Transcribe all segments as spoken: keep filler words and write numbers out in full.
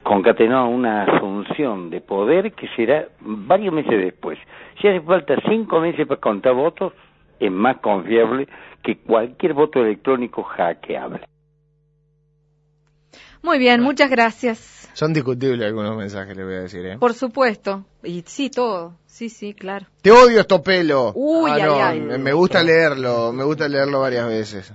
concatenado una asunción de poder que será varios meses después. Si hace falta cinco meses para contar votos, es más confiable que cualquier voto electrónico hackeable. Muy bien, muchas gracias. Son discutibles algunos mensajes, le voy a decir, ¿eh? Por supuesto. Y sí, todo. Sí, sí, claro. Te odio, Estopelo. Uy, ah, ay, no, ay. Me gusta leerlo, me gusta leerlo varias veces.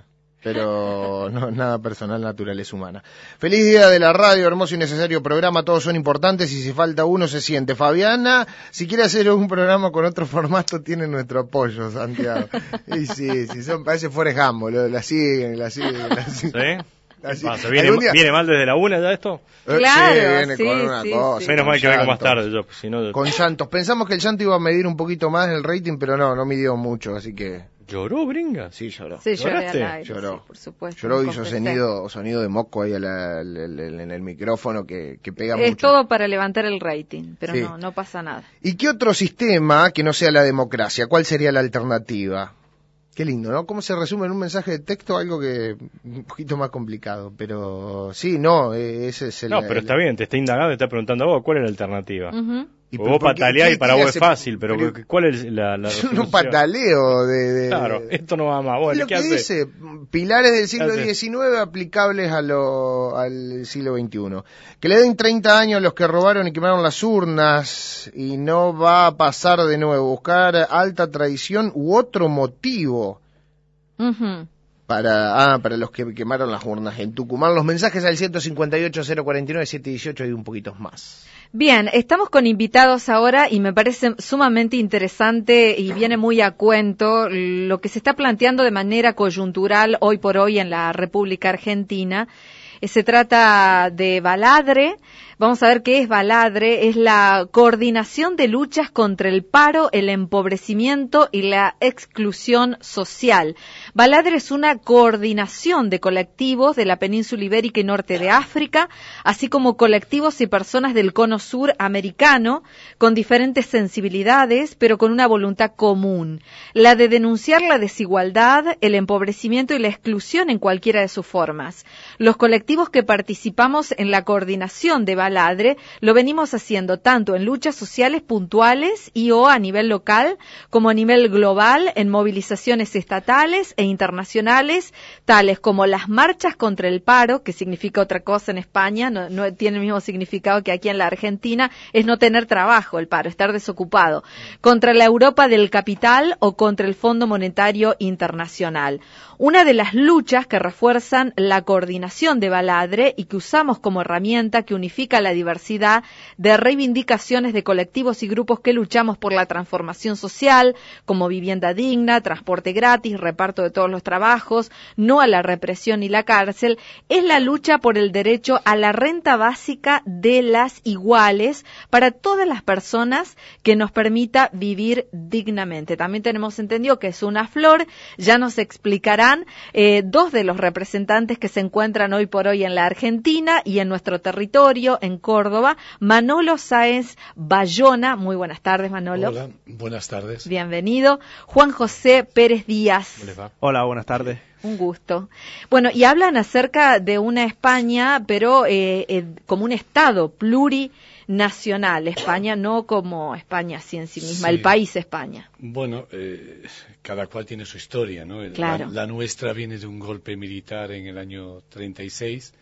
Pero no nada personal, naturaleza humana. Feliz día de la radio, hermoso y necesario programa, todos son importantes y si falta uno se siente. Fabiana, si quiere hacer un programa con otro formato, tiene nuestro apoyo, Santiago. Y sí, sí, son, parece Forrest Gump, lo, la siguen, la siguen, la siguen. ¿Sí? Así. Pasa, ¿Viene, día... ¿Viene mal desde la una ya esto? Claro, sí, viene sí, con una sí, cosa. sí. Menos mal que vengo más tarde yo, si no... Con llantos. Pensamos que el llanto iba a medir un poquito más el rating, pero no, no midió mucho, así que... ¿Lloró, Bringa? Sí, lloró. Sí, lloré ¿Lloraste? al aire, Lloró. sí, por supuesto. Lloró, hizo sonido, sonido de moco ahí a la, el, el, el, en el micrófono que, que pega es mucho. todo para levantar el rating, pero sí. no, no pasa nada. ¿Y qué otro sistema que no sea la democracia? ¿Cuál sería la alternativa? Qué lindo, ¿no? ¿Cómo se resume en un mensaje de texto? Algo que un poquito más complicado, pero sí, no, ese es el... No, pero el, está bien, te está indagando, te está preguntando a vos, ¿cuál es la alternativa? Uh-huh. Y vos pataleás y para vos es fácil, pero, pero ¿cuál es la, la Yo no pataleo de, de... Claro, esto no va más. Bueno, lo ¿qué que hace? dice, pilares del siglo diecinueve aplicables a lo, al siglo veintiuno. Que le den treinta años a los que robaron y quemaron las urnas y no va a pasar de nuevo. Buscar alta tradición u otro motivo. Uh-huh. Para, ah, para los que quemaron las urnas en Tucumán. Los mensajes al ciento cincuenta y ocho, cero cuarenta y nueve, setecientos dieciocho y un poquito más. Bien, estamos con invitados ahora y me parece sumamente interesante y viene muy a cuento lo que se está planteando de manera coyuntural hoy por hoy en la República Argentina. Se trata de Baladre. Vamos a ver qué es Baladre. Es la coordinación de luchas contra el paro, el empobrecimiento y la exclusión social. Baladre es una coordinación de colectivos de la península ibérica y norte de África, así como colectivos y personas del cono sur americano, con diferentes sensibilidades, pero con una voluntad común, la de denunciar la desigualdad, el empobrecimiento y la exclusión en cualquiera de sus formas. Los colectivos que participamos en la coordinación de Baladre lo venimos haciendo tanto en luchas sociales puntuales y o a nivel local como a nivel global en movilizaciones estatales e internacionales, tales como las marchas contra el paro, que significa otra cosa en España, no, no tiene el mismo significado que aquí en la Argentina, es no tener trabajo el paro, estar desocupado, contra la Europa del capital o contra el Fondo Monetario Internacional. Una de las luchas que refuerzan la coordinación de Baladre y que usamos como herramienta que unifica la diversidad de reivindicaciones de colectivos y grupos que luchamos por la transformación social, como vivienda digna, transporte gratis, reparto de todos los trabajos, no a la represión y la cárcel, es la lucha por el derecho a la renta básica de las iguales para todas las personas que nos permita vivir dignamente. También tenemos entendido que es una flor, ya nos explicarán Eh, dos de los representantes que se encuentran hoy por hoy en la Argentina y en nuestro territorio, en Córdoba, Manolo Sáenz Bayona. Muy buenas tardes, Manolo. Hola, buenas tardes. Bienvenido. Juan José Pérez Díaz. ¿Cómo les va? Hola, buenas tardes. Un gusto. Bueno, y hablan acerca de una España, pero eh, eh, como un Estado plurinacional. España no como España así en sí misma, sí. el país España. Bueno, eh, cada cual tiene su historia, ¿no? Claro. La, la nuestra viene de un golpe militar en el año treinta y seis,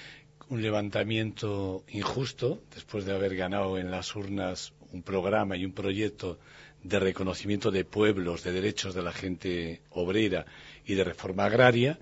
un levantamiento injusto, después de haber ganado en las urnas un programa y un proyecto de reconocimiento de pueblos, de derechos de la gente obrera y de reforma agraria,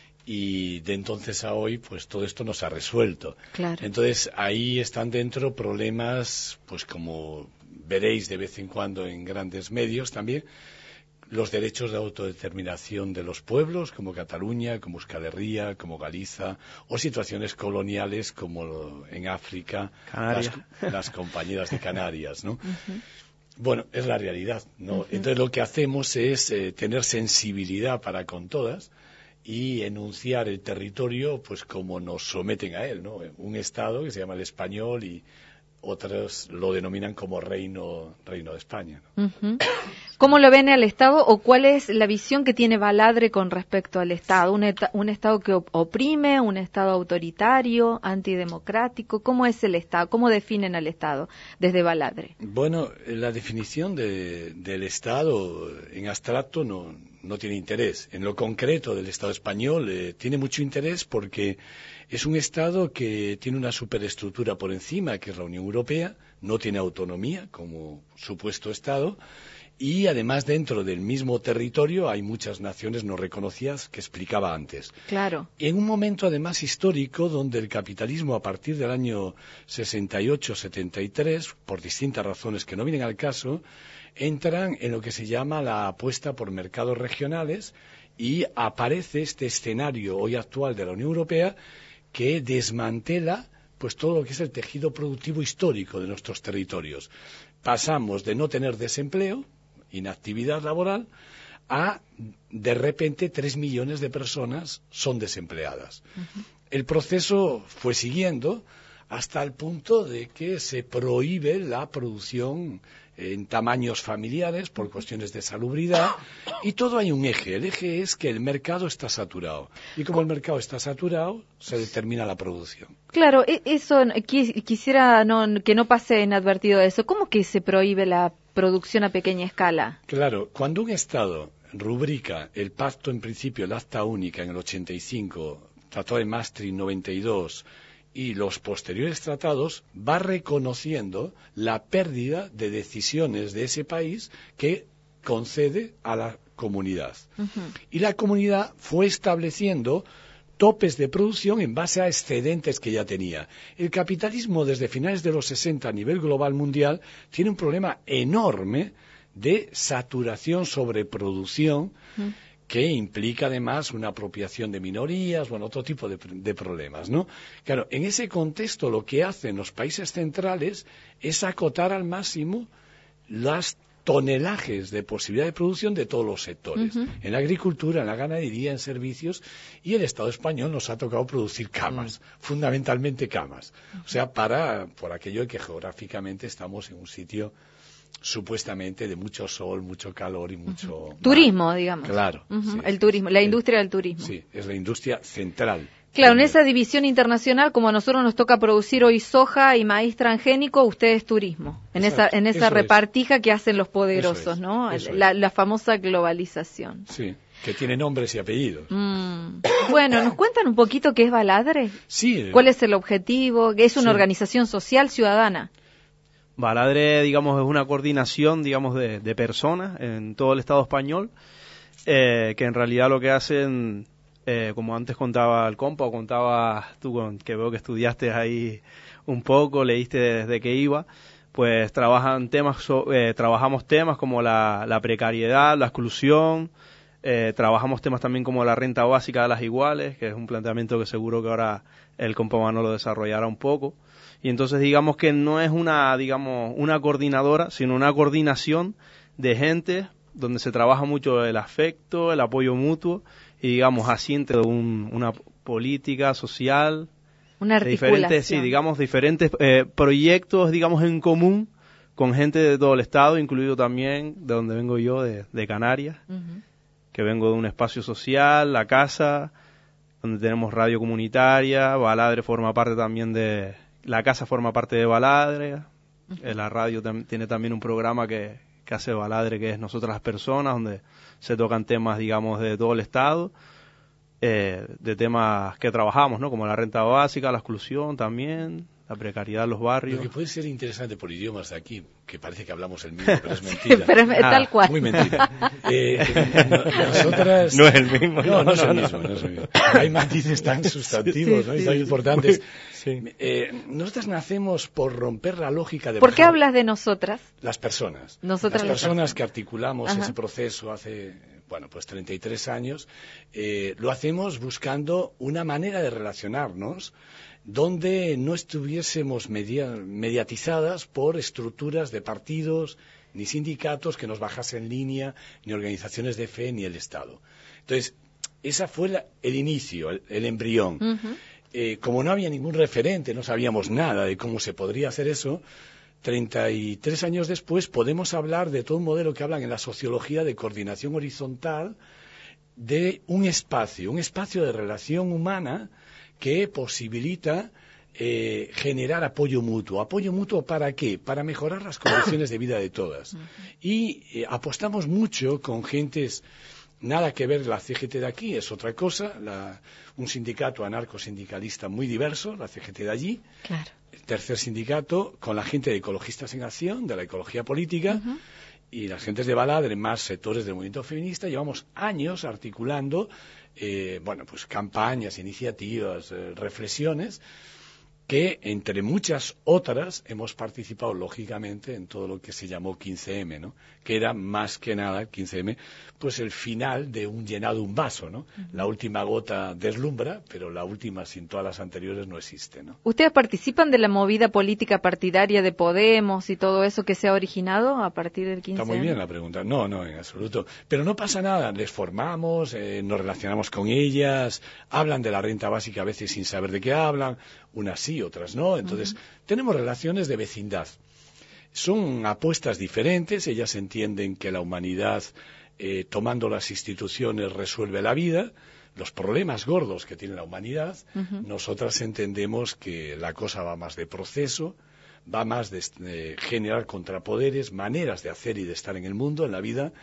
y de entonces a hoy pues todo esto no se ha resuelto. Claro. Entonces ahí están dentro problemas, pues como veréis de vez en cuando en grandes medios también, los derechos de autodeterminación de los pueblos, como Cataluña, como Euskal Herria, como Galiza, o situaciones coloniales como en África, las, las compañeras de Canarias, ¿no? Uh-huh. Bueno, es la realidad, ¿no? Uh-huh. Entonces lo que hacemos es eh, tener sensibilidad para con todas y enunciar el territorio, pues como nos someten a él, ¿no? Un Estado que se llama el español y otros lo denominan como reino, reino de España, ¿no? Uh-huh. ¿Cómo lo ven al Estado o cuál es la visión que tiene Baladre con respecto al Estado? ¿Un, eta, un Estado que oprime, un Estado autoritario, antidemocrático? ¿Cómo es el Estado? ¿Cómo definen al Estado desde Baladre? Bueno, la definición de, del Estado en abstracto no, no tiene interés. En lo concreto del Estado español eh, tiene mucho interés porque es un Estado que tiene una superestructura por encima, que es la Unión Europea, no tiene autonomía como supuesto Estado, y además dentro del mismo territorio hay muchas naciones no reconocidas que explicaba antes. Claro. En un momento además histórico donde el capitalismo a partir del año sesenta y ocho setenta y tres, por distintas razones que no vienen al caso, entran en lo que se llama la apuesta por mercados regionales y aparece este escenario hoy actual de la Unión Europea que desmantela pues todo lo que es el tejido productivo histórico de nuestros territorios. Pasamos de no tener desempleo, inactividad laboral, a de repente tres millones de personas son desempleadas. Uh-huh. El proceso fue siguiendo hasta el punto de que se prohíbe la producción en tamaños familiares por cuestiones de salubridad, y todo hay un eje. El eje es que el mercado está saturado, y como el mercado está saturado, se determina la producción. Claro, eso quisiera no, que no pase inadvertido eso. ¿Cómo que se prohíbe la producción a pequeña escala? Claro, cuando un Estado rubrica el pacto, en principio, el Acta Única en el ochenta y cinco, Tratado de Maastricht noventa y dos, y los posteriores tratados, va reconociendo la pérdida de decisiones de ese país que concede a la comunidad. Uh-huh. Y la comunidad fue estableciendo topes de producción en base a excedentes que ya tenía. El capitalismo desde finales de los sesenta a nivel global mundial tiene un problema enorme de saturación sobre producción, uh-huh, que implica además una apropiación de minorías, bueno, otro tipo de, de problemas, ¿no? Claro, en ese contexto lo que hacen los países centrales es acotar al máximo las tonelajes de posibilidad de producción de todos los sectores, uh-huh, en la agricultura, en la ganadería, en servicios, y el Estado español nos ha tocado producir camas, uh-huh, fundamentalmente camas, uh-huh, o sea, para por aquello que geográficamente estamos en un sitio supuestamente de mucho sol, mucho calor y mucho... Uh-huh. Turismo, mar, digamos. Claro. Uh-huh. Sí, el turismo, la el, industria del turismo. Sí, es la industria central. Claro, en esa división internacional, como a nosotros nos toca producir hoy soja y maíz transgénico, ustedes turismo. En Exacto, esa en esa repartija es. que hacen los poderosos, es, ¿no? La, la famosa globalización. Sí, que tiene nombres y apellidos. Mm. Bueno, ¿nos cuentan un poquito qué es Baladre? Sí. ¿Cuál es el objetivo? ¿Es una sí. organización social ciudadana? Baladre, digamos, es una coordinación, digamos, de, de personas en todo el Estado español, eh, que en realidad lo que hacen, eh, como antes contaba el compa, o contaba tú, con, que veo que estudiaste ahí un poco, leíste desde que iba, pues trabajan temas, eh, trabajamos temas como la, la precariedad, la exclusión, eh, trabajamos temas también como la renta básica de las iguales, que es un planteamiento que seguro que ahora el compa Manolo desarrollará un poco. Y entonces digamos que no es una, digamos, una coordinadora, sino una coordinación de gente donde se trabaja mucho el afecto, el apoyo mutuo y digamos asiente de un, una política social, una articulación. Diferentes, sí, digamos diferentes eh, proyectos, digamos en común con gente de todo el estado, incluido también de donde vengo yo, de, de Canarias, uh-huh, que vengo de un espacio social, la casa, donde tenemos radio comunitaria. Baladre forma parte también de La casa forma parte de Baladre, uh-huh, la radio tam- tiene también un programa que, que hace Baladre, que es Nosotras las Personas, donde se tocan temas, digamos, de todo el Estado, eh, de temas que trabajamos, ¿no? Como la renta básica, la exclusión también, la precariedad en los barrios. Lo que puede ser interesante por idiomas de aquí, que parece que hablamos el mismo, pero es mentira. Sí, pero es ah, tal cual. Muy mentira. Eh, no, nosotras... No es el mismo. No, no, no, es el mismo, no es el mismo. Hay matices tan sustantivos, sí, ¿no? Y tan importantes. Sí. Eh, nosotras nacemos por romper la lógica de... ¿Por qué hablas de nosotras? Las personas. Nosotras las personas que articulamos Ajá. ese proceso hace, bueno, pues treinta y tres años, eh, lo hacemos buscando una manera de relacionarnos donde no estuviésemos media, mediatizadas por estructuras de partidos, ni sindicatos que nos bajasen línea, ni organizaciones de fe, ni el Estado. Entonces, esa fue la, el inicio, el, el embrión. Uh-huh. eh, como no había ningún referente, no sabíamos nada de cómo se podría hacer eso, treinta y tres años después podemos hablar de todo un modelo que hablan en la sociología de coordinación horizontal, de un espacio, un espacio de relación humana que posibilita eh, generar apoyo mutuo. ¿Apoyo mutuo para qué? Para mejorar las condiciones de vida de todas. Y eh, apostamos mucho con gentes, nada que ver la C G T de aquí, es otra cosa, la, un sindicato anarcosindicalista muy diverso, la C G T de allí. Claro. El tercer sindicato con la gente de Ecologistas en Acción, de la ecología política, uh-huh. y las gentes de Baladre, más sectores del movimiento feminista. Llevamos años articulando eh, bueno, pues campañas, iniciativas, eh, reflexiones, que entre muchas otras hemos participado lógicamente en todo lo que se llamó quince eme, ¿no? Que era más que nada quince eme, pues el final de un llenado un vaso, ¿no? Uh-huh. La última gota deslumbra, pero la última sin todas las anteriores no existe, ¿no? ¿Ustedes participan de la movida política partidaria de Podemos y todo eso que se ha originado a partir del quince eme? Está muy bien la pregunta. No, no, en absoluto. Pero no pasa nada, les formamos, eh, nos relacionamos con ellas, hablan de la renta básica a veces sin saber de qué hablan, unas sí, otras no. Entonces, uh-huh. tenemos relaciones de vecindad. Son apuestas diferentes, ellas entienden que la humanidad, eh, tomando las instituciones, resuelve la vida, los problemas gordos que tiene la humanidad. Uh-huh. Nosotras entendemos que la cosa va más de proceso, va más de, de generar contrapoderes, maneras de hacer y de estar en el mundo, en la vida,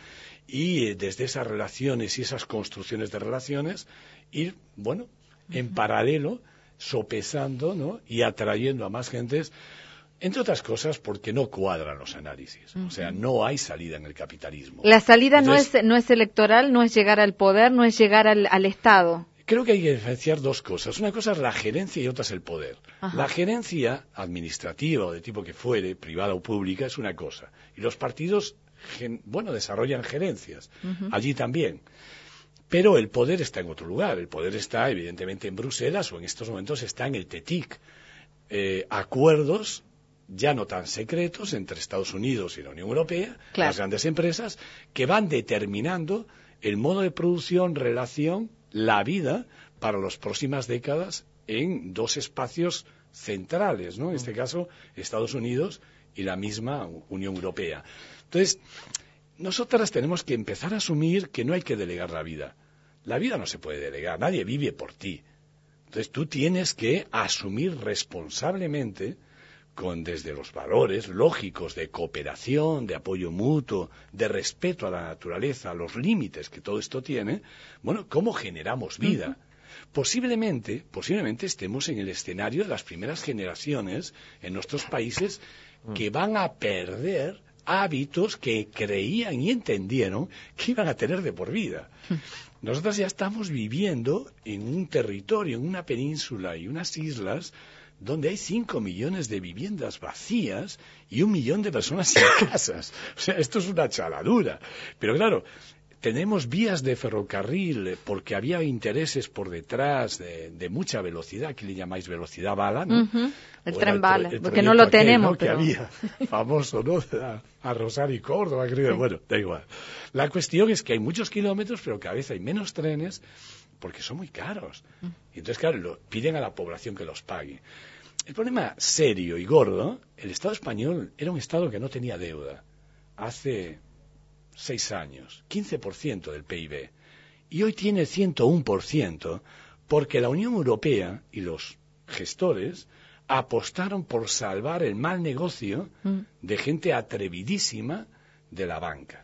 y eh, desde esas relaciones y esas construcciones de relaciones, ir, bueno, uh-huh. en paralelo, sopesando, ¿no? Y atrayendo a más gentes, entre otras cosas porque no cuadran los análisis. Uh-huh. O sea, no hay salida en el capitalismo. La salida Entonces, no es no es electoral, no es llegar al poder, no es llegar al, al Estado. Creo que hay que diferenciar dos cosas. Una cosa es la gerencia y otra es el poder. Ajá. La gerencia administrativa o de tipo que fuere, privada o pública, es una cosa. Y los partidos, gen, bueno, desarrollan gerencias. Uh-huh. Allí también. Pero el poder está en otro lugar. El poder está, evidentemente, en Bruselas o en estos momentos está en el T T I C. Eh, acuerdos ya no tan secretos entre Estados Unidos y la Unión Europea, claro. Las grandes empresas, que van determinando el modo de producción, relación, la vida para las próximas décadas en dos espacios centrales, ¿no? En este caso, Estados Unidos y la misma Unión Europea. Entonces, nosotras tenemos que empezar a asumir que no hay que delegar la vida. La vida no se puede delegar, nadie vive por ti. Entonces tú tienes que asumir responsablemente, con desde los valores lógicos de cooperación, de apoyo mutuo, de respeto a la naturaleza, a los límites que todo esto tiene, bueno, cómo generamos vida. Uh-huh. Posiblemente, posiblemente estemos en el escenario de las primeras generaciones en nuestros países que van a perder hábitos que creían y entendieron que iban a tener de por vida. Nosotros ya estamos viviendo en un territorio, en una península y unas islas donde hay cinco millones de viviendas vacías y un millón de personas sin casas. O sea, esto es una chaladura. Pero claro, tenemos vías de ferrocarril porque había intereses por detrás de, de mucha velocidad, que le llamáis velocidad bala, ¿no? Uh-huh. El tren el, bala, el porque no lo aquel, tenemos. ¿no? Pero... Que había, famoso, ¿no? A, a Rosario y Córdoba, creo. Sí. Bueno, da igual. La cuestión es que hay muchos kilómetros, pero cada vez hay menos trenes porque son muy caros. Y entonces, claro, lo, piden a la población que los pague. El problema serio y gordo, el Estado español era un Estado que no tenía deuda hace seis años, quince por ciento del P I B, y hoy tiene ciento uno por ciento porque la Unión Europea y los gestores apostaron por salvar el mal negocio de gente atrevidísima de la banca.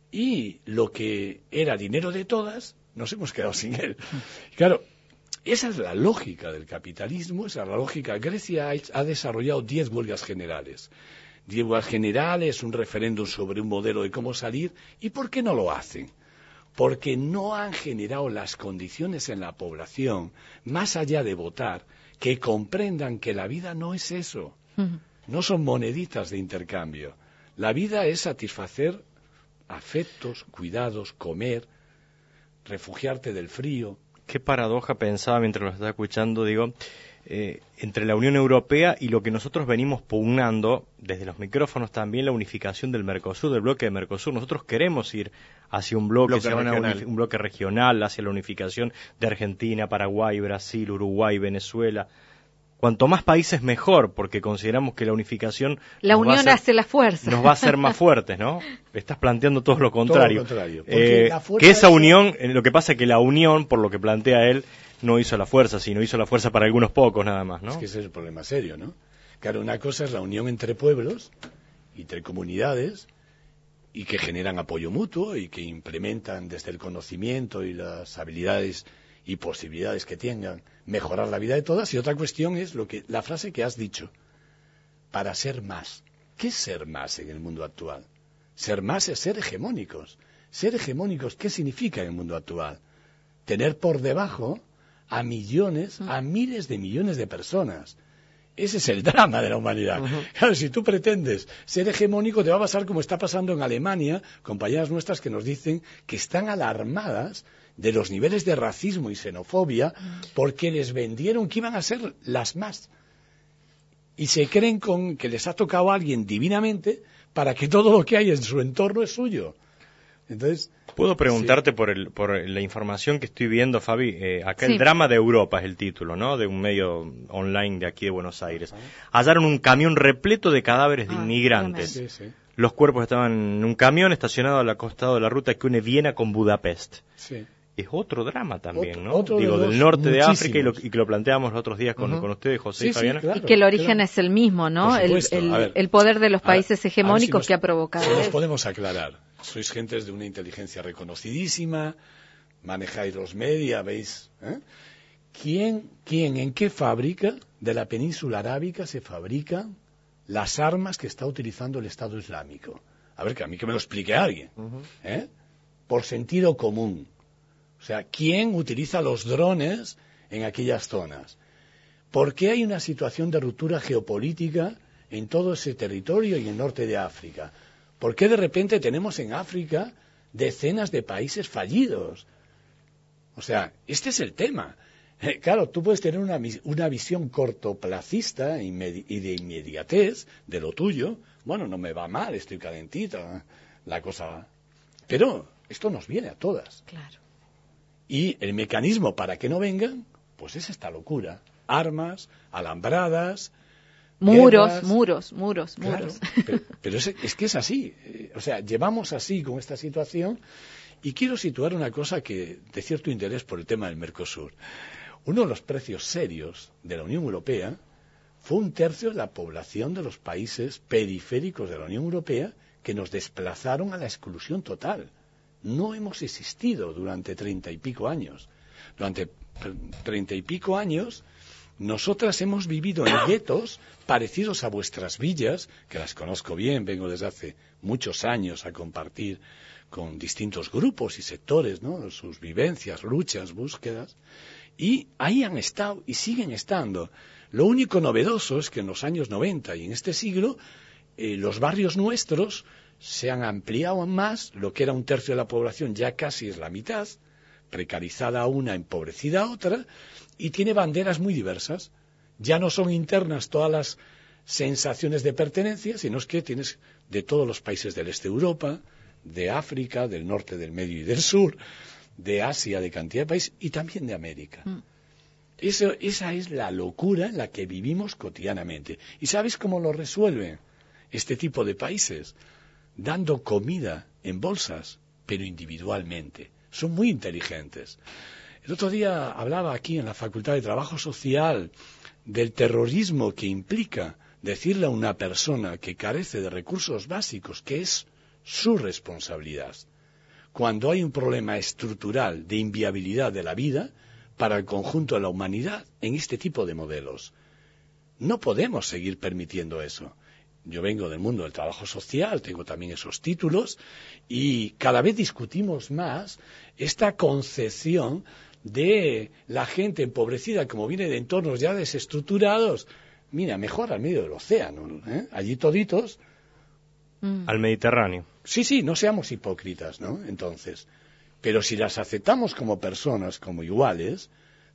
Y lo que era dinero de todas, nos hemos quedado sin él. Claro, esa es la lógica del capitalismo, esa es la lógica. Grecia ha desarrollado diez huelgas generales. Diez huelgas generales, un referéndum sobre un modelo de cómo salir. ¿Y por qué no lo hacen? Porque no han generado las condiciones en la población, más allá de votar, que comprendan que la vida no es eso. Uh-huh. No son moneditas de intercambio. La vida es satisfacer afectos, cuidados, comer, refugiarte del frío. Qué paradoja pensaba mientras lo estaba escuchando, digo, eh, entre la Unión Europea y lo que nosotros venimos pugnando desde los micrófonos también, la unificación del Mercosur, del bloque de Mercosur. Nosotros queremos ir hacia un bloque, bloque se llama regional. un bloque regional, hacia la unificación de Argentina, Paraguay, Brasil, Uruguay, Venezuela. Cuanto más países mejor, porque consideramos que la unificación... La nos va a unión hacer- hace la fuerza. nos va a hacer más fuertes, ¿no? Estás planteando todo lo contrario. Todo lo contrario, porque Eh, la fuerza que esa es- unión, eh, lo que pasa es que la unión, por lo que plantea él, no hizo la fuerza, sino hizo la fuerza para algunos pocos nada más, ¿no? Es que ese es el problema serio, ¿no? Claro, una cosa es la unión entre pueblos, entre comunidades, y que generan apoyo mutuo y que implementan desde el conocimiento y las habilidades y posibilidades que tengan mejorar la vida de todas. Y otra cuestión es lo que la frase que has dicho, para ser más. ¿Qué es ser más en el mundo actual? Ser más es ser hegemónicos. Ser hegemónicos, ¿qué significa en el mundo actual? Tener por debajo a millones, a miles de millones de personas. Ese es el drama de la humanidad. Uh-huh. Claro, si tú pretendes ser hegemónico, te va a pasar como está pasando en Alemania, compañeras nuestras que nos dicen que están alarmadas de los niveles de racismo y xenofobia porque les vendieron que iban a ser las más. Y se creen con que les ha tocado a alguien divinamente para que todo lo que hay en su entorno es suyo. Entonces, ¿puedo preguntarte sí. por, el, por la información que estoy viendo, Fabi? Eh, acá sí. El drama de Europa es el título, ¿no? De un medio online de aquí de Buenos Aires. Hallaron un camión repleto de cadáveres de ah, inmigrantes. Sí, sí. Los cuerpos estaban en un camión estacionado al costado de la ruta que une Viena con Budapest. Sí. Es otro drama también, otro, ¿no? Otro Digo, de del norte muchísimos. de África y, lo, y que lo planteamos los otros días con, uh-huh. con ustedes, José sí, y Fabiana. Sí, claro, y que el origen claro. es el mismo, ¿no? El, el, ver, el poder de los países ver, hegemónicos si nos, que ha provocado. Si nos podemos aclarar. Sois gentes de una inteligencia reconocidísima, manejáis los media, ¿veis? ¿Eh? ¿Quién, ¿Quién, en qué fábrica de la península arábica se fabrican las armas que está utilizando el Estado Islámico? A ver, que a mí que me lo explique alguien. Uh-huh. ¿Eh? Por sentido común. O sea, ¿quién utiliza los drones en aquellas zonas? ¿Por qué hay una situación de ruptura geopolítica en todo ese territorio y en el norte de África? ¿Por qué de repente tenemos en África decenas de países fallidos? O sea, este es el tema. Eh, claro, tú puedes tener una, una visión cortoplacista y de inmediatez de lo tuyo. Bueno, no me va mal, estoy calentita, la cosa... Pero esto nos viene a todas. Claro. Y el mecanismo para que no vengan, pues es esta locura. Armas, alambradas... Muros, guerras. muros, muros, claro, muros. Pero, pero es, es que es así. O sea, llevamos así con esta situación. Y quiero situar una cosa que de cierto interés por el tema del Mercosur. Uno de los precios serios de la Unión Europea fue un tercio de la población de los países periféricos de la Unión Europea que nos desplazaron a la exclusión total. No hemos existido durante treinta y pico años. Durante treinta y pico años, nosotras hemos vivido en guetos parecidos a vuestras villas, que las conozco bien, vengo desde hace muchos años a compartir con distintos grupos y sectores, ¿no? Sus vivencias, luchas, búsquedas, y ahí han estado y siguen estando. Lo único novedoso es que en los años noventa y en este siglo, eh, los barrios nuestros se han ampliado más, lo que era un tercio de la población ya casi es la mitad, precarizada una, empobrecida otra, y tiene banderas muy diversas. Ya no son internas todas las sensaciones de pertenencia, sino es que tienes de todos los países del este de Europa, de África, del norte, del medio y del sur, de Asia, de cantidad de países, y también de América. Mm. Eso, esa es la locura en la que vivimos cotidianamente. ¿Y sabes cómo lo resuelven este tipo de países? Dando comida en bolsas, pero individualmente. Son muy inteligentes. El otro día hablaba aquí en la Facultad de Trabajo Social del terrorismo que implica decirle a una persona que carece de recursos básicos que es su responsabilidad, cuando hay un problema estructural de inviabilidad de la vida para el conjunto de la humanidad en este tipo de modelos. No podemos seguir permitiendo eso. Yo vengo del mundo del trabajo social, tengo también esos títulos, y cada vez discutimos más esta concepción de la gente empobrecida, como viene de entornos ya desestructurados. Mira, mejor al medio del océano, ¿eh? Allí toditos. Mm. Al Mediterráneo. Sí, sí, no seamos hipócritas, ¿no? Entonces, pero si las aceptamos como personas, como iguales,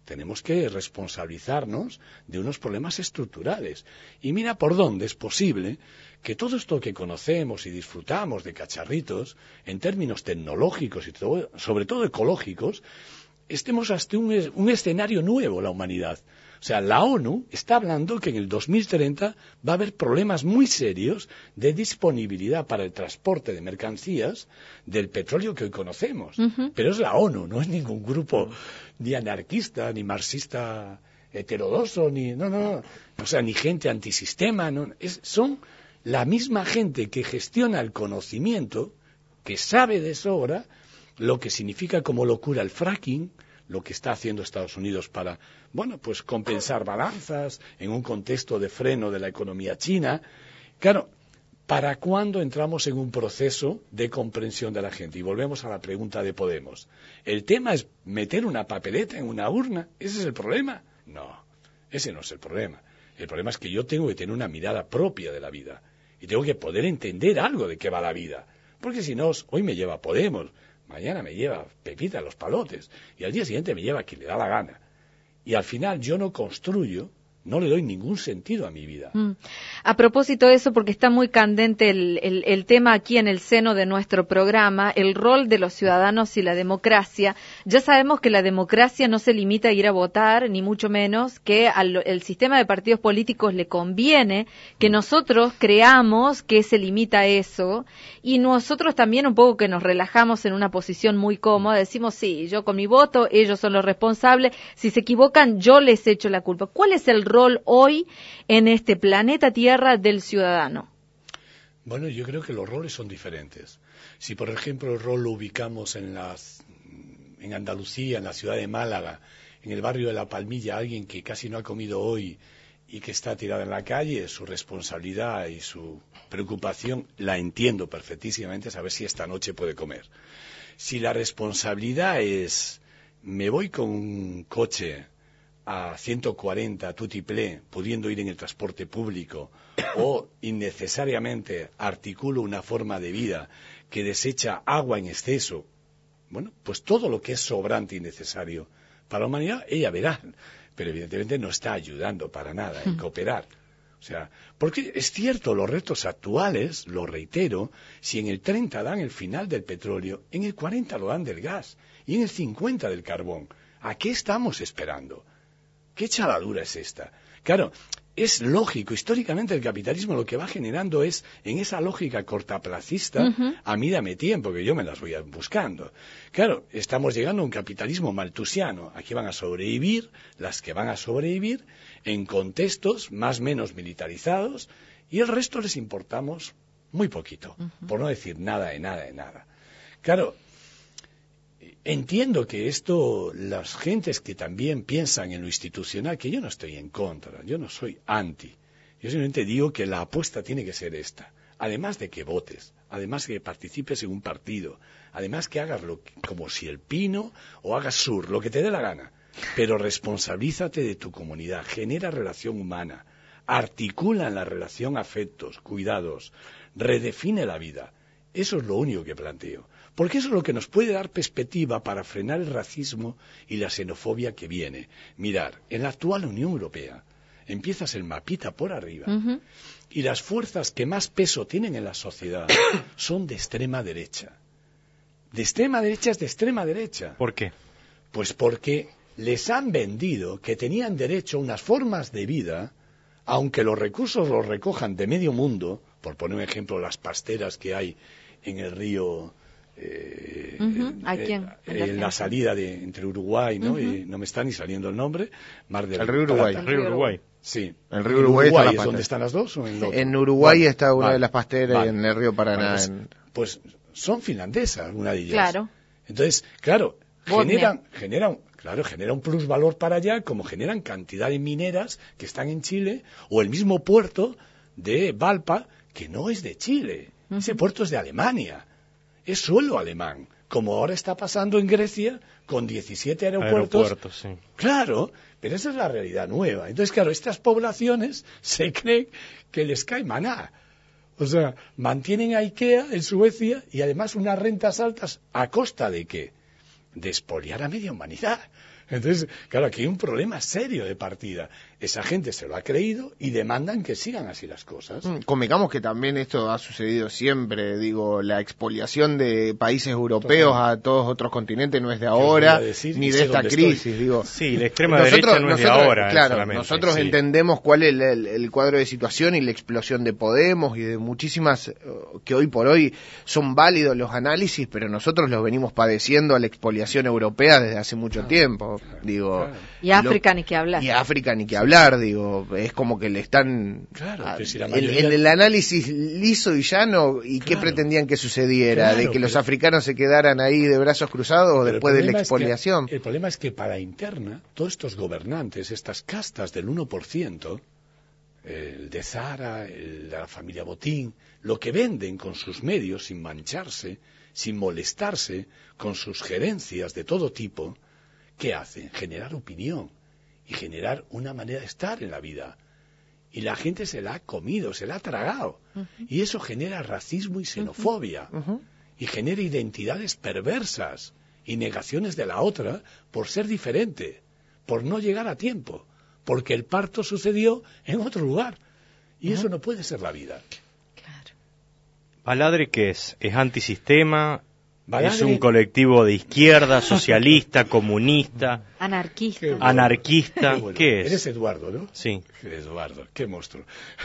tenemos que responsabilizarnos de unos problemas estructurales. Y mira por dónde es posible que todo esto que conocemos y disfrutamos de cacharritos, en términos tecnológicos y todo, sobre todo ecológicos, estemos hasta un, un escenario nuevo la humanidad. O sea, la ONU está hablando que en el dos mil treinta va a haber problemas muy serios de disponibilidad para el transporte de mercancías del petróleo que hoy conocemos. Uh-huh. Pero es la ONU, no es ningún grupo ni anarquista, ni marxista heterodoxo, ni no, no, o sea, ni gente antisistema. No, es, son la misma gente que gestiona el conocimiento, que sabe de sobra lo que significa como locura el fracking, lo que está haciendo Estados Unidos para, bueno, pues compensar balanzas en un contexto de freno de la economía china. Claro, ¿para cuándo entramos en un proceso de comprensión de la gente? Y volvemos a la pregunta de Podemos. ¿El tema es meter una papeleta en una urna? ¿Ese es el problema? No, ese no es el problema. El problema es que yo tengo que tener una mirada propia de la vida y tengo que poder entender algo de qué va la vida. Porque si no, hoy me lleva Podemos, mañana me lleva Pepita los palotes y al día siguiente me lleva quien le da la gana. Y al final yo no construyo, no le doy ningún sentido a mi vida. Mm. A propósito de eso, porque está muy candente el, el, el tema aquí en el seno de nuestro programa, el rol de los ciudadanos y la democracia. Ya sabemos que la democracia no se limita a ir a votar, ni mucho menos, que al el sistema de partidos políticos le conviene que nosotros creamos que se limita a eso, y nosotros también un poco que nos relajamos en una posición muy cómoda, decimos, sí, yo con mi voto, ellos son los responsables, si se equivocan, yo les echo la culpa. ¿Cuál es el rol hoy en este planeta Tierra del ciudadano? Bueno, yo creo que los roles son diferentes. Si, por ejemplo, el rol lo ubicamos en, las, en Andalucía, en la ciudad de Málaga, en el barrio de La Palmilla, alguien que casi no ha comido hoy y que está tirado en la calle, su responsabilidad y su preocupación la entiendo perfectísimamente, saber si esta noche puede comer. Si la responsabilidad es, me voy con un coche a ciento cuarenta tutiplé, pudiendo ir en el transporte público, o innecesariamente articulo una forma de vida que desecha agua en exceso, bueno, pues todo lo que es sobrante y necesario para la humanidad, ella verá, pero evidentemente no está ayudando para nada en cooperar. O sea, porque es cierto, los retos actuales, lo reitero, si en el treinta dan el final del petróleo, en el cuarenta lo dan del gas, y en el cincuenta del carbón. ¿A qué estamos esperando? ¿Qué chaladura es esta? Claro, es lógico, históricamente el capitalismo lo que va generando es, en esa lógica cortaplacista, uh-huh. a mí dame tiempo, que yo me las voy buscando. Claro, estamos llegando a un capitalismo maltusiano. Aquí van a sobrevivir las que van a sobrevivir en contextos más o menos militarizados y el resto les importamos muy poquito, uh-huh. por no decir nada de nada de nada. Claro, entiendo que esto, las gentes que también piensan en lo institucional, que yo no estoy en contra, yo no soy anti, yo simplemente digo que la apuesta tiene que ser esta, además de que votes, además de que participes en un partido, además que hagas lo que, como si el pino o hagas sur, lo que te dé la gana, pero responsabilízate de tu comunidad, genera relación humana, articula en la relación afectos, cuidados, redefine la vida. Eso es lo único que planteo. Porque eso es lo que nos puede dar perspectiva para frenar el racismo y la xenofobia que viene. Mirar, en la actual Unión Europea empiezas el mapita por arriba uh-huh. y las fuerzas que más peso tienen en la sociedad son de extrema derecha. De extrema derecha es de extrema derecha. ¿Por qué? Pues porque les han vendido que tenían derecho a unas formas de vida, aunque los recursos los recojan de medio mundo, por poner un ejemplo, las pasteras que hay en el río... Eh, uh-huh. ¿A quién? Eh, en la salida de entre Uruguay, ¿no? Uh-huh. Y no me está ni saliendo el nombre. Mar del el río Uruguay. El río Uruguay. Sí. El río Uruguay, Uruguay está es donde están las dos. ¿O en, en Uruguay vale. está una vale. de las pasteras vale. y en el río Paraná. Vale, pues, en... pues son finlandesas, una de ellas. Claro. Entonces, claro, generan, generan, claro, genera un plusvalor para allá, como generan cantidades mineras que están en Chile, o el mismo puerto de Valpa, que no es de Chile. Uh-huh. Ese puerto es de Alemania. Es suelo alemán. Como ahora está pasando en Grecia, con diecisiete aeropuertos. Aeropuertos, sí. Claro, pero esa es la realidad nueva. Entonces, claro, estas poblaciones se creen que les cae maná. O sea, mantienen a IKEA en Suecia y además unas rentas altas, ¿a costa de qué? De expoliar a media humanidad. Entonces, claro, aquí hay un problema serio de partida. Esa gente se lo ha creído y demandan que sigan así las cosas. Mm, convengamos que también esto ha sucedido siempre, digo, la expoliación de países europeos Total. a todos otros continentes no es de ahora, decir, ni de esta crisis, estoy. digo. Sí, la extrema nosotros, derecha no nosotros, es de ahora. Claro, nosotros sí. entendemos cuál es el, el, el cuadro de situación y la explosión de Podemos y de muchísimas, que hoy por hoy son válidos los análisis, pero nosotros los venimos padeciendo a la expoliación europea desde hace mucho claro, tiempo, claro, digo. Claro. Y África lo, ni que hablar. Y África ni que hablar, digo, es como que le están claro, a, si la mayoría... en, en el análisis liso y llano, y claro, qué pretendían que sucediera, claro, de que pero... los africanos se quedaran ahí de brazos cruzados pero después de la expoliación. Es que, el problema es que para interna, todos estos gobernantes, estas castas del uno por ciento, el de Zara, el de la familia Botín, lo que venden con sus medios sin mancharse, sin molestarse, con sus gerencias de todo tipo, ¿qué hacen? Generar opinión y generar una manera de estar en la vida. Y la gente se la ha comido, se la ha tragado. Uh-huh. Y eso genera racismo y xenofobia. Uh-huh. Y genera identidades perversas y negaciones de la otra por ser diferente, por no llegar a tiempo, porque el parto sucedió en otro lugar. Y uh-huh. eso no puede ser la vida. Claro. Baladre, ¿qué es? ¿Es antisistema? Baladre... ¿Es un colectivo de izquierda, socialista, comunista? Anarquista. Qué bueno. Anarquista. Qué bueno. ¿Qué es? Eres Eduardo, ¿no? Sí. Eduardo, qué monstruo.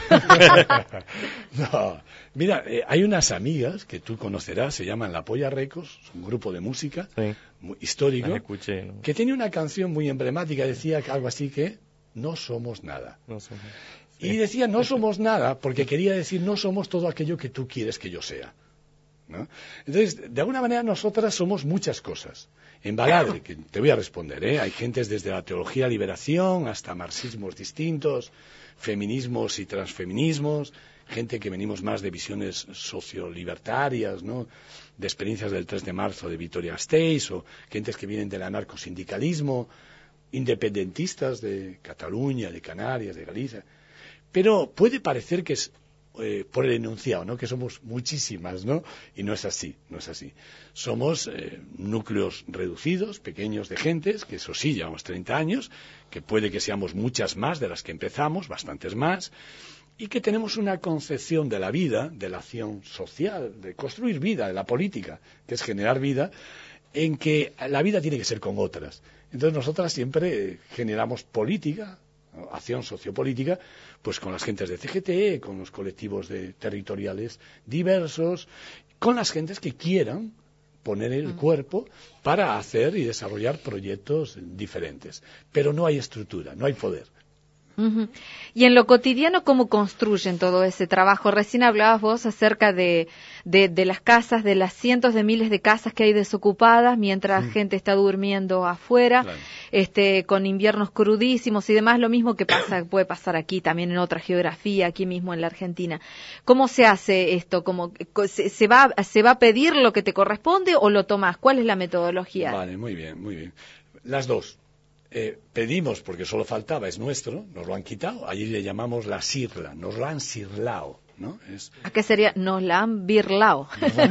No, mira, eh, hay unas amigas que tú conocerás, se llaman La Polla Records, un grupo de música sí. muy histórico, la escuché, ¿no? que tenía una canción muy emblemática, decía algo así que no somos nada. No somos. Sí. Y decía no somos nada porque quería decir no somos todo aquello que tú quieres que yo sea. ¿No? Entonces, de alguna manera nosotras somos muchas cosas. En Baladre, que te voy a responder, ¿eh? hay gentes desde la teología de liberación hasta marxismos distintos, feminismos y transfeminismos, gente que venimos más de visiones sociolibertarias, ¿no? de experiencias del tres de marzo de Vitoria-Gasteiz, o gentes que vienen del anarcosindicalismo, independentistas de Cataluña, de Canarias, de Galicia. Pero puede parecer que es Eh, por el enunciado, ¿no? que somos muchísimas, ¿no? Y no es así, no es así. Somos eh, núcleos reducidos, pequeños de gentes, que eso sí, llevamos treinta años, que puede que seamos muchas más de las que empezamos, bastantes más, y que tenemos una concepción de la vida, de la acción social, de construir vida, de la política, que es generar vida, en que la vida tiene que ser con otras. Entonces nosotras siempre generamos política, acción sociopolítica, pues con las gentes de C G T, con los colectivos de territoriales diversos, con las gentes que quieran poner el cuerpo para hacer y desarrollar proyectos diferentes. Pero no hay estructura, no hay poder. Uh-huh. Y en lo cotidiano, ¿cómo construyen todo ese trabajo? Recién hablabas vos acerca de, de, de las casas, de las cientos de miles de casas que hay desocupadas mientras mm. gente está durmiendo afuera, claro. este, con inviernos crudísimos y demás, lo mismo que pasa, puede pasar aquí también en otra geografía, aquí mismo en la Argentina. ¿Cómo se hace esto? ¿Cómo, se, se, va, ¿Se va a pedir lo que te corresponde o lo tomás? ¿Cuál es la metodología? Vale, muy bien, muy bien. Las dos. Eh, pedimos, porque solo faltaba, es nuestro, nos lo han quitado, allí le llamamos la sirla, nos lo han sirlao, ¿no? Es... ¿A qué sería? Nos la han birlao.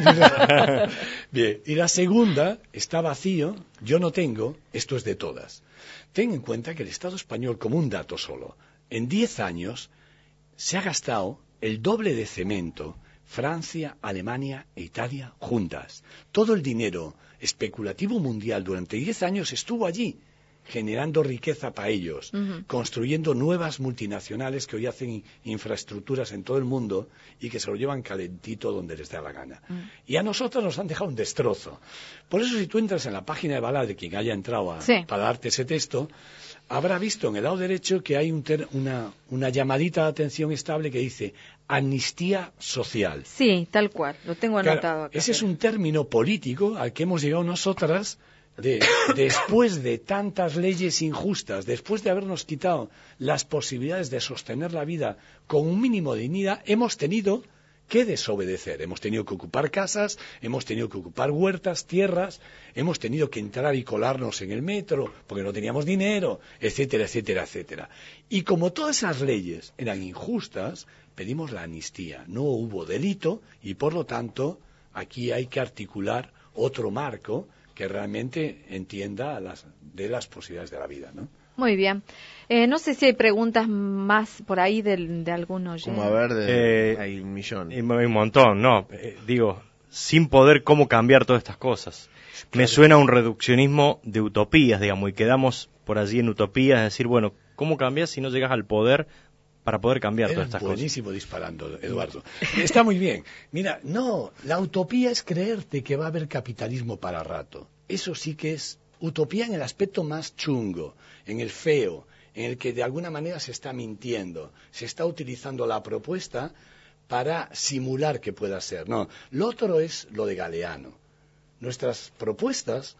Bien, y la segunda, está vacío, yo no tengo, esto es de todas. Ten en cuenta que el Estado español, como un dato solo, en diez años se ha gastado el doble de cemento, Francia, Alemania e Italia juntas. Todo el dinero especulativo mundial durante diez años estuvo allí, generando riqueza para ellos, uh-huh. construyendo nuevas multinacionales que hoy hacen infraestructuras en todo el mundo y que se lo llevan calentito donde les da la gana. Uh-huh. Y a nosotros nos han dejado un destrozo. Por eso si tú entras en la página de Baladre, quien haya entrado a, sí. para darte ese texto, habrá visto en el lado derecho que hay un ter- una, una llamadita de atención estable que dice amnistía social. Sí, tal cual, lo tengo anotado claro, acá. Ese es un término político al que hemos llegado nosotras De, después de tantas leyes injustas, después de habernos quitado las posibilidades de sostener la vida con un mínimo de dignidad, hemos tenido que desobedecer. Hemos tenido que ocupar casas, hemos tenido que ocupar huertas, tierras, hemos tenido que entrar y colarnos en el metro porque no teníamos dinero, etcétera, etcétera, etcétera. Y como todas esas leyes eran injustas, pedimos la amnistía. No hubo delito y, por lo tanto, aquí hay que articular otro marco que realmente entienda las, de las posibilidades de la vida, ¿no? Muy bien. Eh, no sé si hay preguntas más por ahí de, de algún oyente. Como a ver, de, Eh, hay un millón. Hay un montón, ¿no? Eh, digo, sin poder cómo cambiar todas estas cosas. Claro. Me suena un reduccionismo de utopías, digamos, y quedamos por allí en utopías, es decir, bueno, ¿cómo cambias si no llegas al poder para poder cambiar Eres todas estas buenísimo cosas? disparando, Eduardo. Está muy bien. Mira, no, la utopía es creerte que va a haber capitalismo para rato. Eso sí que es utopía en el aspecto más chungo, en el feo, en el que de alguna manera se está mintiendo, se está utilizando la propuesta para simular que pueda ser. No, lo otro es lo de Galeano. Nuestras propuestas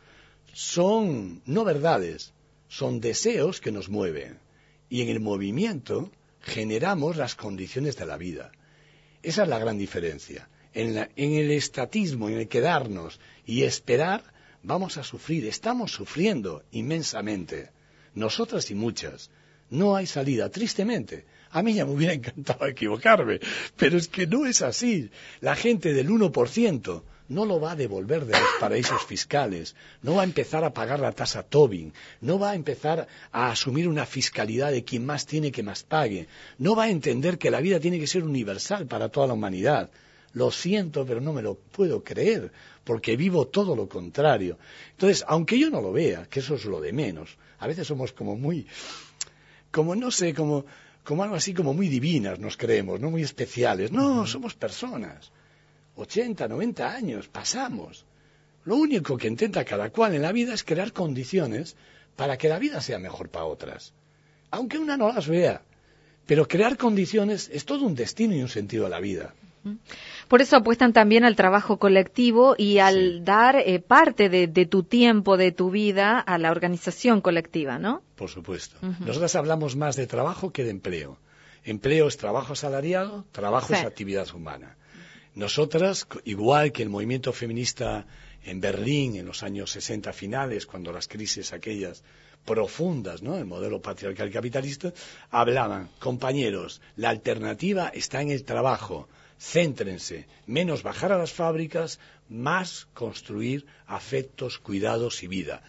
son no verdades, son deseos que nos mueven. Y en el movimiento generamos las condiciones de la vida. Esa es la gran diferencia. En, la, en el estatismo, en el quedarnos y esperar, vamos a sufrir, estamos sufriendo inmensamente. Nosotras y muchas. No hay salida, tristemente. A mí ya me hubiera encantado equivocarme, pero es que no es así. La gente del uno por ciento no lo va a devolver de los paraísos fiscales, no va a empezar a pagar la tasa Tobin, no va a empezar a asumir una fiscalidad de quien más tiene que más pague, no va a entender que la vida tiene que ser universal para toda la humanidad. Lo siento, pero no me lo puedo creer, porque vivo todo lo contrario. Entonces, aunque yo no lo vea, que eso es lo de menos, a veces somos como muy, como no sé, como, como algo así como muy divinas nos creemos, no muy especiales. No, somos personas. ochenta, noventa años, pasamos. Lo único que intenta cada cual en la vida es crear condiciones para que la vida sea mejor para otras. Aunque una no las vea. Pero crear condiciones es todo un destino y un sentido a la vida. Por eso apuestan también al trabajo colectivo y al sí. dar eh, parte de, de tu tiempo, de tu vida a la organización colectiva, ¿no? Por supuesto. Uh-huh. Nosotros hablamos más de trabajo que de empleo. Empleo es trabajo asalariado, trabajo sí. es actividad humana. Nosotras, igual que el movimiento feminista en Berlín en los años sesenta finales, cuando las crisis aquellas profundas, ¿no?, el modelo patriarcal capitalista, hablaban, compañeros, la alternativa está en el trabajo. Céntrense, menos bajar a las fábricas, más construir afectos, cuidados y vida.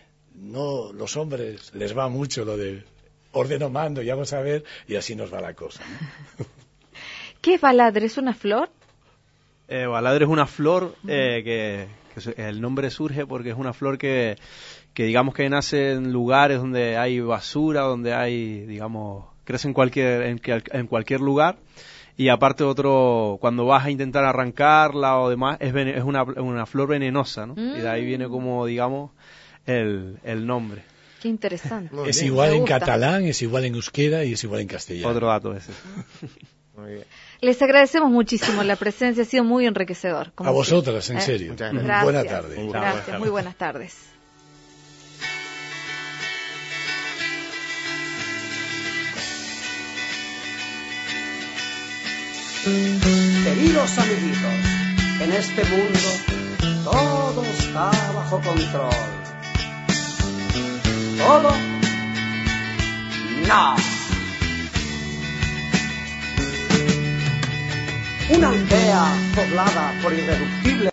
No, los hombres les va mucho lo de ordeno mando, ya vamos a ver, y así nos va la cosa, ¿no? ¿Qué es baladre? ¿Es una flor? Eh, baladre es una flor eh, que, que el nombre surge porque es una flor que, que digamos que nace en lugares donde hay basura, donde hay, digamos, crece en cualquier, en, en cualquier lugar. Y aparte otro, cuando vas a intentar arrancarla o demás, es, ven, es una, una flor venenosa, ¿no? Mm. Y de ahí viene como, digamos, el, el nombre. Qué interesante. Es igual en catalán, es igual en euskera y es igual en castellano. Otro dato ese. Muy bien. Les agradecemos muchísimo la presencia, ha sido muy enriquecedor. Como a vosotras, en eh, serio. Gracias. Buenas tardes. Gracias, muy buenas tardes. Queridos amiguitos, en este mundo todo está bajo control. ¿Todo? No. Una aldea poblada por irreductibles